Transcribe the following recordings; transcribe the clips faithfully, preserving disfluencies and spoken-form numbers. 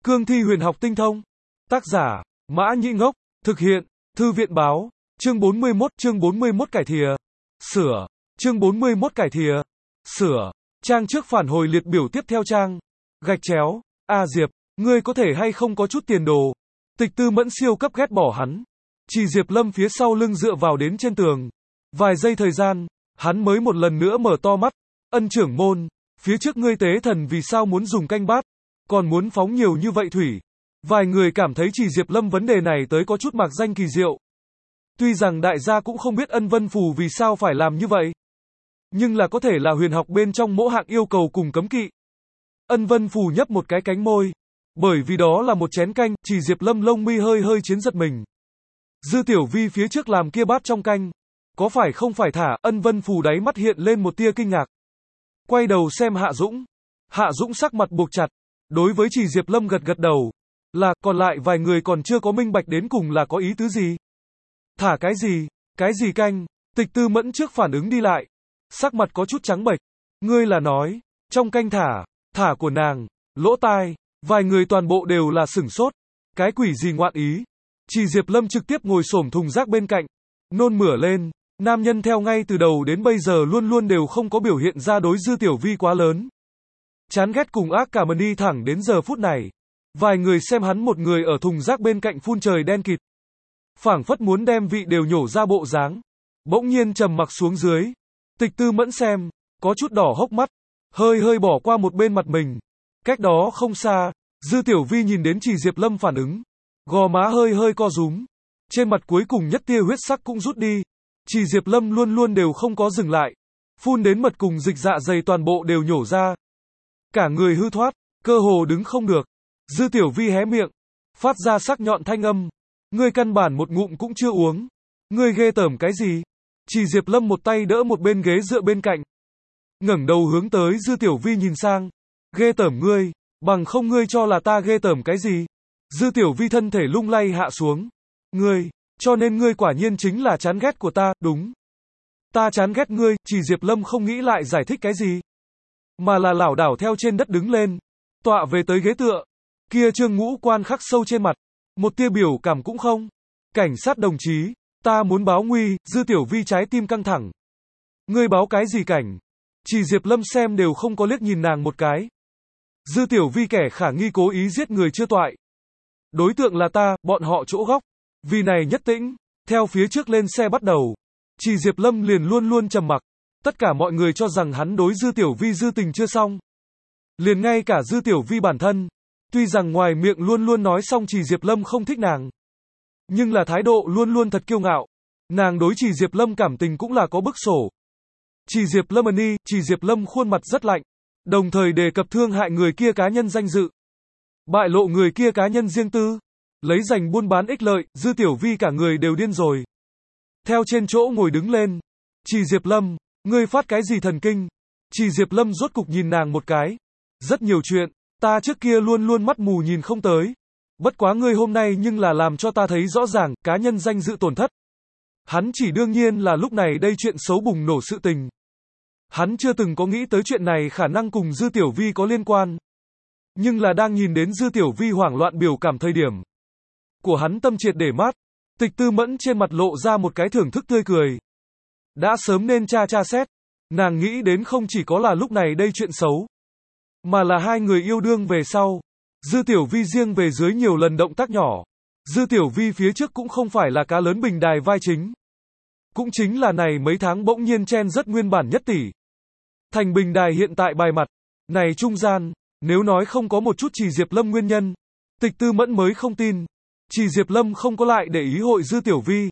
Cương thi huyền học tinh thông. Tác giả, Mã Nhĩ Ngốc. Thực hiện, Thư viện báo. Chương bốn mươi mốt, chương bốn mươi mốt cải thìa. Sửa. Chương bốn mươi mốt cải thìa. Sửa. Trang trước phản hồi liệt biểu tiếp theo trang. Gạch chéo. A Diệp, ngươi có thể hay không có chút tiền đồ. Tịch Tư Mẫn siêu cấp ghét bỏ hắn. Chỉ Diệp Lâm phía sau lưng dựa vào đến trên tường. Vài giây thời gian, hắn mới một lần nữa mở to mắt. Ân trưởng môn, phía trước ngươi tế thần vì sao muốn dùng canh bát, còn muốn phóng nhiều như vậy thủy. Vài người cảm thấy Chỉ Diệp Lâm vấn đề này tới có chút mạc danh kỳ diệu. Tuy rằng đại gia cũng không biết Ân Vân Phù vì sao phải làm như vậy, nhưng là có thể là huyền học bên trong mỗi hạng yêu cầu cùng cấm kỵ. Ân Vân Phù nhấp một cái cánh môi, bởi vì đó là một chén canh. Chỉ Diệp Lâm lông mi hơi hơi chiến giật mình. Dư Tiểu Vi phía trước làm kia bát trong canh, có phải không phải thả? Ân Vân Phù đáy mắt hiện lên một tia kinh ngạc. Quay đầu xem Hạ Dũng. Hạ Dũng sắc mặt buộc chặt, đối với Chỉ Diệp Lâm gật gật đầu. Là, còn lại vài người còn chưa có minh bạch đến cùng là có ý tứ gì. Thả cái gì? Cái gì canh? Tịch Tư Mẫn trước phản ứng đi lại, sắc mặt có chút trắng bệch. Ngươi là nói, trong canh thả, thả của nàng, lỗ tai. Vài người toàn bộ đều là sửng sốt. Cái quỷ gì ngoạn ý? Chỉ Diệp Lâm trực tiếp ngồi xổm thùng rác bên cạnh, nôn mửa lên. Nam nhân theo ngay từ đầu đến bây giờ luôn luôn đều không có biểu hiện ra đối Dư Tiểu Vi quá lớn chán ghét cùng ác cảm ơn đi thẳng đến giờ phút này. Vài người xem hắn một người ở thùng rác bên cạnh phun trời đen kịt, phảng phất muốn đem vị đều nhổ ra bộ dáng. Bỗng nhiên trầm mặc xuống dưới. Tịch Tư Mẫn xem, có chút đỏ hốc mắt, hơi hơi bỏ qua một bên mặt mình. Cách đó không xa, Dư Tiểu Vi nhìn đến Chỉ Diệp Lâm phản ứng, gò má hơi hơi co rúm, trên mặt cuối cùng nhất tia huyết sắc cũng rút đi. Chỉ Diệp Lâm luôn luôn đều không có dừng lại, phun đến mật cùng dịch dạ dày toàn bộ đều nhổ ra. Cả người hư thoát, cơ hồ đứng không được. Dư Tiểu Vi hé miệng, phát ra sắc nhọn thanh âm. Ngươi căn bản một ngụm cũng chưa uống. Ngươi ghê tởm cái gì? Chỉ Diệp Lâm một tay đỡ một bên ghế dựa bên cạnh, ngẩng đầu hướng tới Dư Tiểu Vi nhìn sang. Ghê tởm ngươi, bằng không ngươi cho là ta ghê tởm cái gì? Dư Tiểu Vi thân thể lung lay hạ xuống. Ngươi, cho nên ngươi quả nhiên chính là chán ghét của ta, đúng. Ta chán ghét ngươi. Chỉ Diệp Lâm không nghĩ lại giải thích cái gì, mà là lảo đảo theo trên đất đứng lên, tọa về tới ghế tựa. Kia trương ngũ quan khắc sâu trên mặt, một tia biểu cảm cũng không. Cảnh sát đồng chí, ta muốn báo nguy. Dư Tiểu Vi trái tim căng thẳng. Ngươi báo cái gì cảnh? Chỉ Diệp Lâm xem đều không có liếc nhìn nàng một cái. Dư Tiểu Vi kẻ khả nghi cố ý giết người chưa toại. Đối tượng là ta, bọn họ chỗ góc. Vì này nhất tĩnh, theo phía trước lên xe bắt đầu. Chỉ Diệp Lâm liền luôn luôn trầm mặc. Tất cả mọi người cho rằng hắn đối Dư Tiểu Vi dư tình chưa xong. Liền ngay cả Dư Tiểu Vi bản thân, tuy rằng ngoài miệng luôn luôn nói xong Chỉ Diệp Lâm không thích nàng, nhưng là thái độ luôn luôn thật kiêu ngạo. Nàng đối Chỉ Diệp Lâm cảm tình cũng là có bức sổ. Chỉ Diệp Lâm ân y, Chỉ Diệp Lâm khuôn mặt rất lạnh, đồng thời đề cập thương hại người kia cá nhân danh dự, bại lộ người kia cá nhân riêng tư, lấy giành buôn bán ích lợi. Dư Tiểu Vi cả người đều điên rồi, theo trên chỗ ngồi đứng lên. Chỉ Diệp Lâm, ngươi phát cái gì thần kinh? Chỉ Diệp Lâm rốt cục nhìn nàng một cái. Rất nhiều chuyện, ta trước kia luôn luôn mắt mù nhìn không tới. Bất quá ngươi hôm nay nhưng là làm cho ta thấy rõ ràng, cá nhân danh dự tổn thất. Hắn chỉ đương nhiên là lúc này đây chuyện xấu bùng nổ sự tình. Hắn chưa từng có nghĩ tới chuyện này khả năng cùng Dư Tiểu Vi có liên quan. Nhưng là đang nhìn đến Dư Tiểu Vi hoảng loạn biểu cảm thời điểm của hắn tâm triệt để mát. Tịch Tư Mẫn trên mặt lộ ra một cái thưởng thức tươi cười. Đã sớm nên tra tra xét. Nàng nghĩ đến không chỉ có là lúc này đây chuyện xấu, mà là hai người yêu đương về sau. Dư Tiểu Vi riêng về dưới nhiều lần động tác nhỏ. Dư Tiểu Vi phía trước cũng không phải là cá lớn bình đài vai chính. Cũng chính là này mấy tháng bỗng nhiên chen rất nguyên bản nhất tỷ thành bình đài hiện tại bài mặt. Này trung gian, nếu nói không có một chút Chỉ Diệp Lâm nguyên nhân, Tịch Tư Mẫn mới không tin. Chỉ Diệp Lâm không có lại để ý hội Dư Tiểu Vi,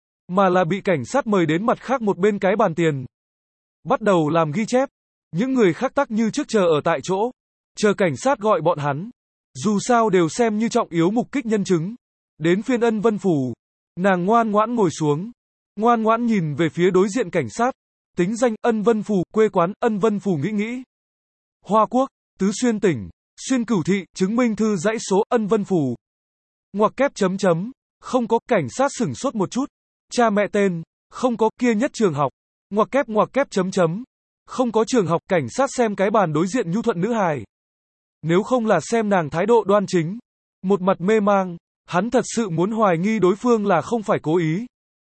mà là bị cảnh sát mời đến mặt khác một bên cái bàn tiền, bắt đầu làm ghi chép. Những người khác tắc như trước chờ ở tại chỗ, chờ cảnh sát gọi bọn hắn. Dù sao đều xem như trọng yếu mục kích nhân chứng. Đến phiên Ân Vân Phù, nàng ngoan ngoãn ngồi xuống, ngoan ngoãn nhìn về phía đối diện cảnh sát. Tính danh Ân Vân Phù, quê quán Ân Vân Phù nghĩ nghĩ. Hoa Quốc, Tứ Xuyên tỉnh, Xuyên Cửu thị, chứng minh thư dãy số Ân Vân Phù. Ngoặc kép chấm chấm, không có. Cảnh sát sửng sốt một chút. Cha mẹ tên, không có. Kia nhất trường học, ngoặc kép ngoặc kép chấm chấm, không có trường học. Cảnh sát xem cái bàn đối diện nhu thuận nữ hài, Nếu không là xem nàng thái độ đoan chính, một mặt mê mang, hắn thật sự muốn hoài nghi đối phương là không phải cố ý.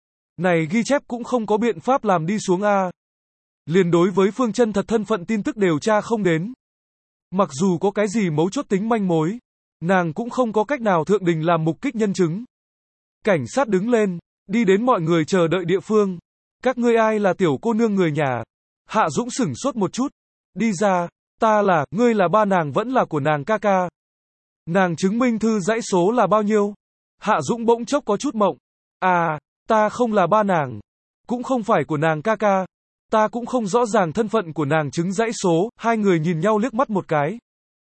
Này ghi chép cũng không có biện pháp làm đi xuống a. Liền đối với Phương Chân thật thân phận tin tức đều tra không đến. Mặc dù có cái gì mấu chốt tính manh mối, nàng cũng không có cách nào thượng đình làm mục kích nhân chứng. Cảnh sát đứng lên, đi đến mọi người chờ đợi địa phương. Các ngươi ai là tiểu cô nương người nhà? Hạ Dũng sửng sốt một chút. Đi ra, ta là, ngươi là ba nàng vẫn là của nàng ca ca. Nàng chứng minh thư dãy số là bao nhiêu? Hạ Dũng bỗng chốc có chút mộng. À, ta không là ba nàng. Cũng không phải của nàng ca ca. Ta cũng không rõ ràng thân phận của nàng chứng dãy số. Hai người nhìn nhau liếc mắt một cái.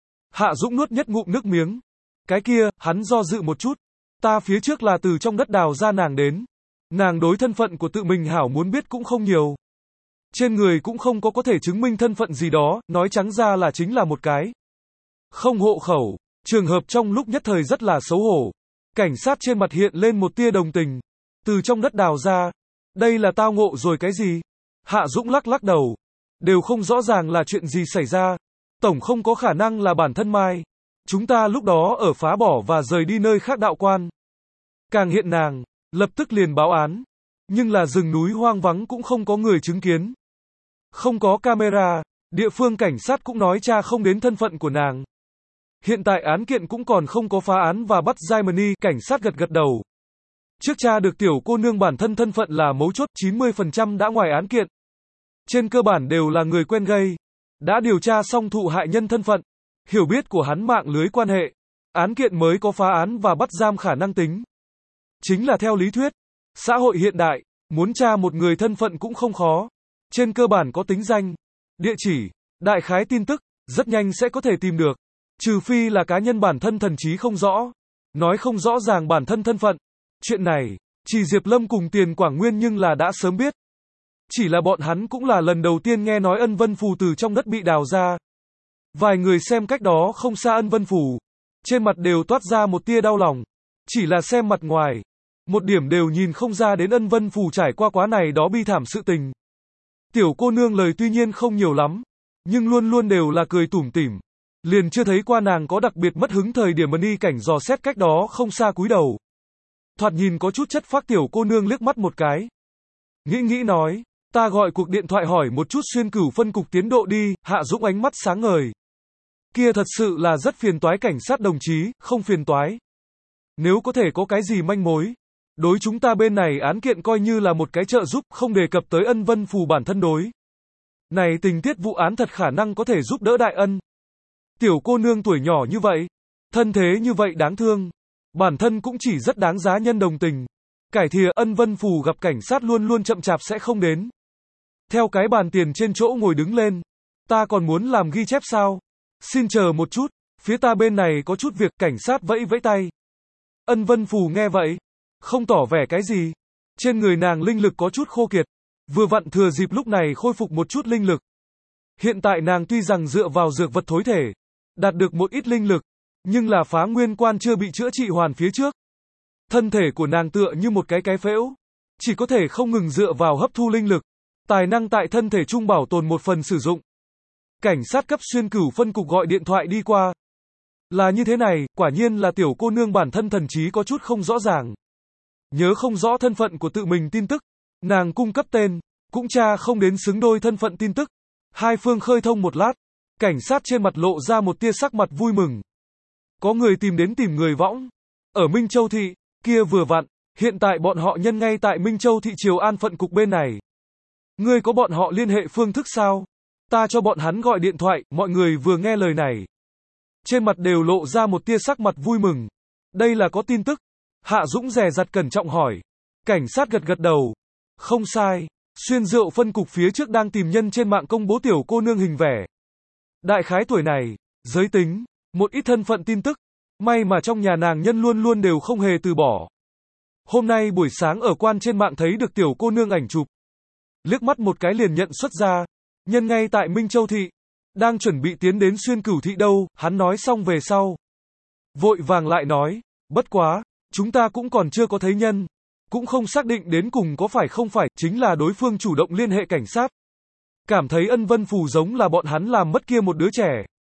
Hạ Dũng nuốt nhất ngụm nước miếng. Cái kia, hắn do dự một chút. Ta phía trước là từ trong đất đào ra nàng đến. Nàng đối thân phận của tự mình hảo muốn biết cũng không nhiều. Trên người cũng không có có thể chứng minh thân phận gì đó, nói trắng ra là chính là một cái không hộ khẩu. Trường hợp trong lúc nhất thời rất là xấu hổ. Cảnh sát trên mặt hiện lên một tia đồng tình. Từ trong đất đào ra. Đây là tao ngộ rồi cái gì? Hạ Dũng lắc lắc đầu. Đều không rõ ràng là chuyện gì xảy ra. Tổng không có khả năng là bản thân Mai. Chúng ta lúc đó ở phá bỏ và rời đi nơi khác đạo quan. Càng hiện nàng, lập tức liền báo án. Nhưng là rừng núi hoang vắng cũng không có người chứng kiến. Không có camera, địa phương cảnh sát cũng nói tra không đến thân phận của nàng. Hiện tại án kiện cũng còn không có phá án và bắt Jaimini, cảnh sát gật gật đầu. Trước tra được tiểu cô nương bản thân thân phận là mấu chốt, chín mươi phần trăm đã ngoài án kiện. Trên cơ bản đều là người quen gây. Đã điều tra xong thụ hại nhân thân phận, hiểu biết của hắn mạng lưới quan hệ. Án kiện mới có phá án và bắt giam khả năng tính. Chính là theo lý thuyết, xã hội hiện đại, muốn tra một người thân phận cũng không khó. Trên cơ bản có tính danh, địa chỉ, đại khái tin tức, rất nhanh sẽ có thể tìm được. Trừ phi là cá nhân bản thân thần trí không rõ, nói không rõ ràng bản thân thân phận. Chuyện này, chỉ Diệp Lâm cùng Tiền Quảng Nguyên nhưng là đã sớm biết. Chỉ là bọn hắn cũng là lần đầu tiên nghe nói Ân Vân Phù từ trong đất bị đào ra. Vài người xem cách đó không xa Ân Vân Phù, trên mặt đều toát ra một tia đau lòng. Chỉ là xem mặt ngoài, một điểm đều nhìn không ra đến Ân Vân Phù trải qua quá này đó bi thảm sự tình. Tiểu cô nương lời tuy nhiên không nhiều lắm, nhưng luôn luôn đều là cười tủm tỉm. Liền chưa thấy qua nàng có đặc biệt mất hứng thời điểm Mani cảnh dò xét cách đó không xa cúi đầu. Thoạt nhìn có chút chất phác tiểu cô nương liếc mắt một cái. Nghĩ nghĩ nói, ta gọi cuộc điện thoại hỏi một chút xuyên cửu phân cục tiến độ đi. Hạ Dũng ánh mắt sáng ngời. Kia thật sự là rất phiền toái cảnh sát đồng chí, không phiền toái. Nếu có thể có cái gì manh mối, đối chúng ta bên này án kiện coi như là một cái trợ giúp, không đề cập tới Ân Vân Phù bản thân đối. Này tình tiết vụ án thật khả năng có thể giúp đỡ đại ân. Tiểu cô nương tuổi nhỏ như vậy, thân thế như vậy đáng thương, bản thân cũng chỉ rất đáng giá nhân đồng tình. Cải thìa Ân Vân Phù gặp cảnh sát luôn luôn chậm chạp sẽ không đến. Theo cái bàn tiền trên chỗ ngồi đứng lên, ta còn muốn làm ghi chép sao? Xin chờ một chút, phía ta bên này có chút việc. Cảnh sát vẫy vẫy tay. Ân Vân Phù nghe vậy, không tỏ vẻ cái gì. Trên người nàng linh lực có chút khô kiệt, vừa vặn thừa dịp lúc này khôi phục một chút linh lực. Hiện tại nàng tuy rằng dựa vào dược vật thối thể, đạt được một ít linh lực, nhưng là phá nguyên quan chưa bị chữa trị hoàn phía trước. Thân thể của nàng tựa như một cái cái phễu, chỉ có thể không ngừng dựa vào hấp thu linh lực, tài năng tại thân thể trung bảo tồn một phần sử dụng. Cảnh sát cấp xuyên cửu phân cục gọi điện thoại đi qua. Là như thế này, quả nhiên là tiểu cô nương bản thân thần trí có chút không rõ ràng. Nhớ không rõ thân phận của tự mình tin tức, nàng cung cấp tên, cũng tra không đến xứng đôi thân phận tin tức. Hai phương khơi thông một lát, cảnh sát trên mặt lộ ra một tia sắc mặt vui mừng. Có người tìm đến tìm người võng. Ở Minh Châu Thị, kia vừa vặn, hiện tại bọn họ nhân ngay tại Minh Châu Thị Triều An phận cục bên này. Ngươi có bọn họ liên hệ phương thức sao? Ta cho bọn hắn gọi điện thoại. Mọi người vừa nghe lời này, trên mặt đều lộ ra một tia sắc mặt vui mừng. Đây là có tin tức. Hạ Dũng dè dặt cẩn trọng hỏi. Cảnh sát gật gật đầu. Không sai, xuyên rượu phân cục phía trước đang tìm nhân trên mạng công bố tiểu cô nương hình vẽ. Đại khái tuổi này, giới tính, một ít thân phận tin tức. May mà trong nhà nàng nhân luôn luôn đều không hề từ bỏ. Hôm nay buổi sáng ở quan trên mạng thấy được tiểu cô nương ảnh chụp. Liếc mắt một cái liền nhận xuất ra. Nhân ngay tại Minh Châu Thị. Đang chuẩn bị tiến đến xuyên cửu thị đâu. Hắn nói xong về sau, vội vàng lại nói. Bất quá, chúng ta cũng còn chưa có thấy nhân. Cũng không xác định đến cùng có phải không phải. Chính là đối phương chủ động liên hệ cảnh sát. Cảm thấy Ân Vân Phù giống là bọn hắn làm mất kia một đứa trẻ.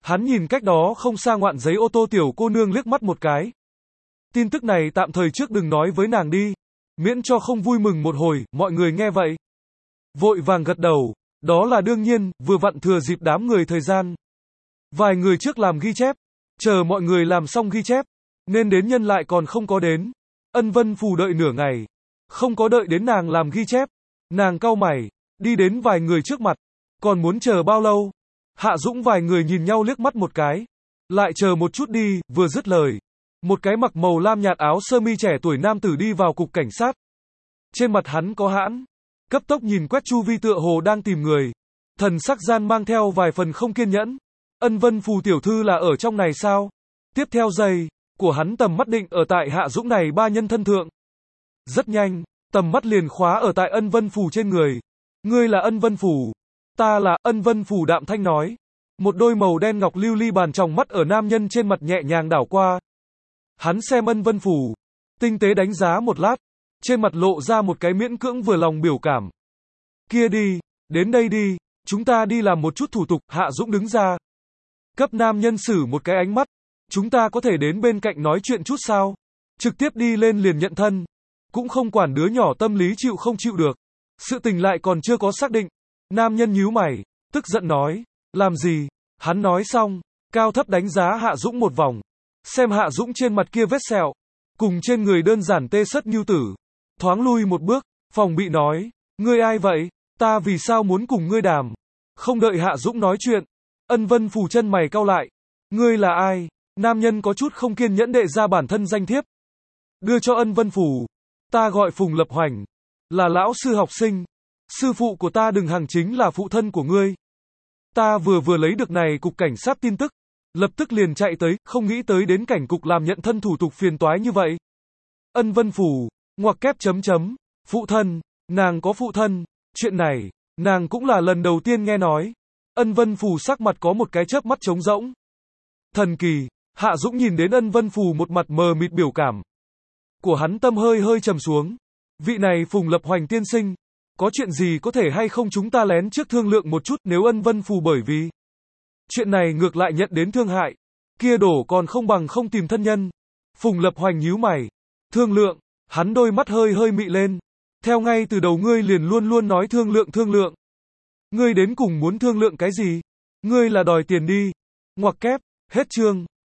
Hắn nhìn cách đó không xa ngoạn giấy ô tô tiểu cô nương liếc mắt một cái. Tin tức này tạm thời trước đừng nói với nàng đi, miễn cho không vui mừng một hồi, mọi người nghe vậy. Vội vàng gật đầu, đó là đương nhiên, vừa vặn thừa dịp đám người thời gian. Vài người trước làm ghi chép, chờ mọi người làm xong ghi chép, nên đến nhân lại còn không có đến. Ân Vân Phù đợi nửa ngày, không có đợi đến nàng làm ghi chép. Nàng cau mày, đi đến vài người trước mặt, còn muốn chờ bao lâu? Hạ Dũng vài người nhìn nhau liếc mắt một cái, lại chờ một chút đi, vừa dứt lời. Một cái mặc màu lam nhạt áo sơ mi trẻ tuổi nam tử đi vào cục cảnh sát. Trên mặt hắn có hãn, cấp tốc nhìn quét chu vi tựa hồ đang tìm người. Thần sắc gian mang theo vài phần không kiên nhẫn. Ân Vân Phù tiểu thư là ở trong này sao? Tiếp theo giây của hắn tầm mắt định ở tại Hạ Dũng này ba nhân thân thượng. Rất nhanh, tầm mắt liền khóa ở tại Ân Vân Phù trên người. Ngươi là Ân Vân Phù? Ta là. Ân Vân Phù đạm thanh nói. Một đôi màu đen ngọc lưu ly bàn tròng mắt ở nam nhân trên mặt nhẹ nhàng đảo qua. Hắn xem Ân Vân Phù, tinh tế đánh giá một lát, trên mặt lộ ra một cái miễn cưỡng vừa lòng biểu cảm. Kia đi, đến đây đi, chúng ta đi làm một chút thủ tục. Hạ Dũng đứng ra, cấp nam nhân xử một cái ánh mắt. Chúng ta có thể đến bên cạnh nói chuyện chút sao? Trực tiếp đi lên liền nhận thân, cũng không quản đứa nhỏ tâm lý chịu không chịu được. Sự tình lại còn chưa có xác định. Nam nhân nhíu mày, tức giận nói, làm gì? Hắn nói xong, cao thấp đánh giá Hạ Dũng một vòng. Xem Hạ Dũng trên mặt kia vết sẹo, cùng trên người đơn giản tê sất nhu tử. Thoáng lui một bước, phòng bị nói, ngươi ai vậy? Ta vì sao muốn cùng ngươi đàm? Không đợi Hạ Dũng nói chuyện, Ân Vân Phù chân mày cau lại. Ngươi là ai? Nam nhân có chút không kiên nhẫn đệ ra bản thân danh thiếp. Đưa cho Ân Vân Phù. Ta gọi Phùng Lập Hoành, là lão sư học sinh. Sư phụ của ta Đừng Hằng chính là phụ thân của ngươi. Ta vừa vừa lấy được này cục cảnh sát tin tức, lập tức liền chạy tới, không nghĩ tới đến cảnh cục làm nhận thân thủ tục phiền toái như vậy. Ân Vân Phù, ngoặc kép chấm chấm, phụ thân, nàng có phụ thân, chuyện này, nàng cũng là lần đầu tiên nghe nói. Ân Vân Phù sắc mặt có một cái chớp mắt trống rỗng. Thần kỳ, Hạ Dũng nhìn đến Ân Vân Phù một mặt mờ mịt biểu cảm của hắn tâm hơi hơi trầm xuống. Vị này Phùng Lập Hoành tiên sinh, có chuyện gì có thể hay không chúng ta lén trước thương lượng một chút, nếu Ân Vân Phù bởi vì chuyện này ngược lại nhận đến thương hại, kia đổ còn không bằng không tìm thân nhân. Phùng Lập Hoành nhíu mày, thương lượng, hắn đôi mắt hơi hơi mị lên. Theo ngay từ đầu ngươi liền luôn luôn nói thương lượng thương lượng. Ngươi đến cùng muốn thương lượng cái gì? Ngươi là đòi tiền đi. Ngoặc kép, hết chương.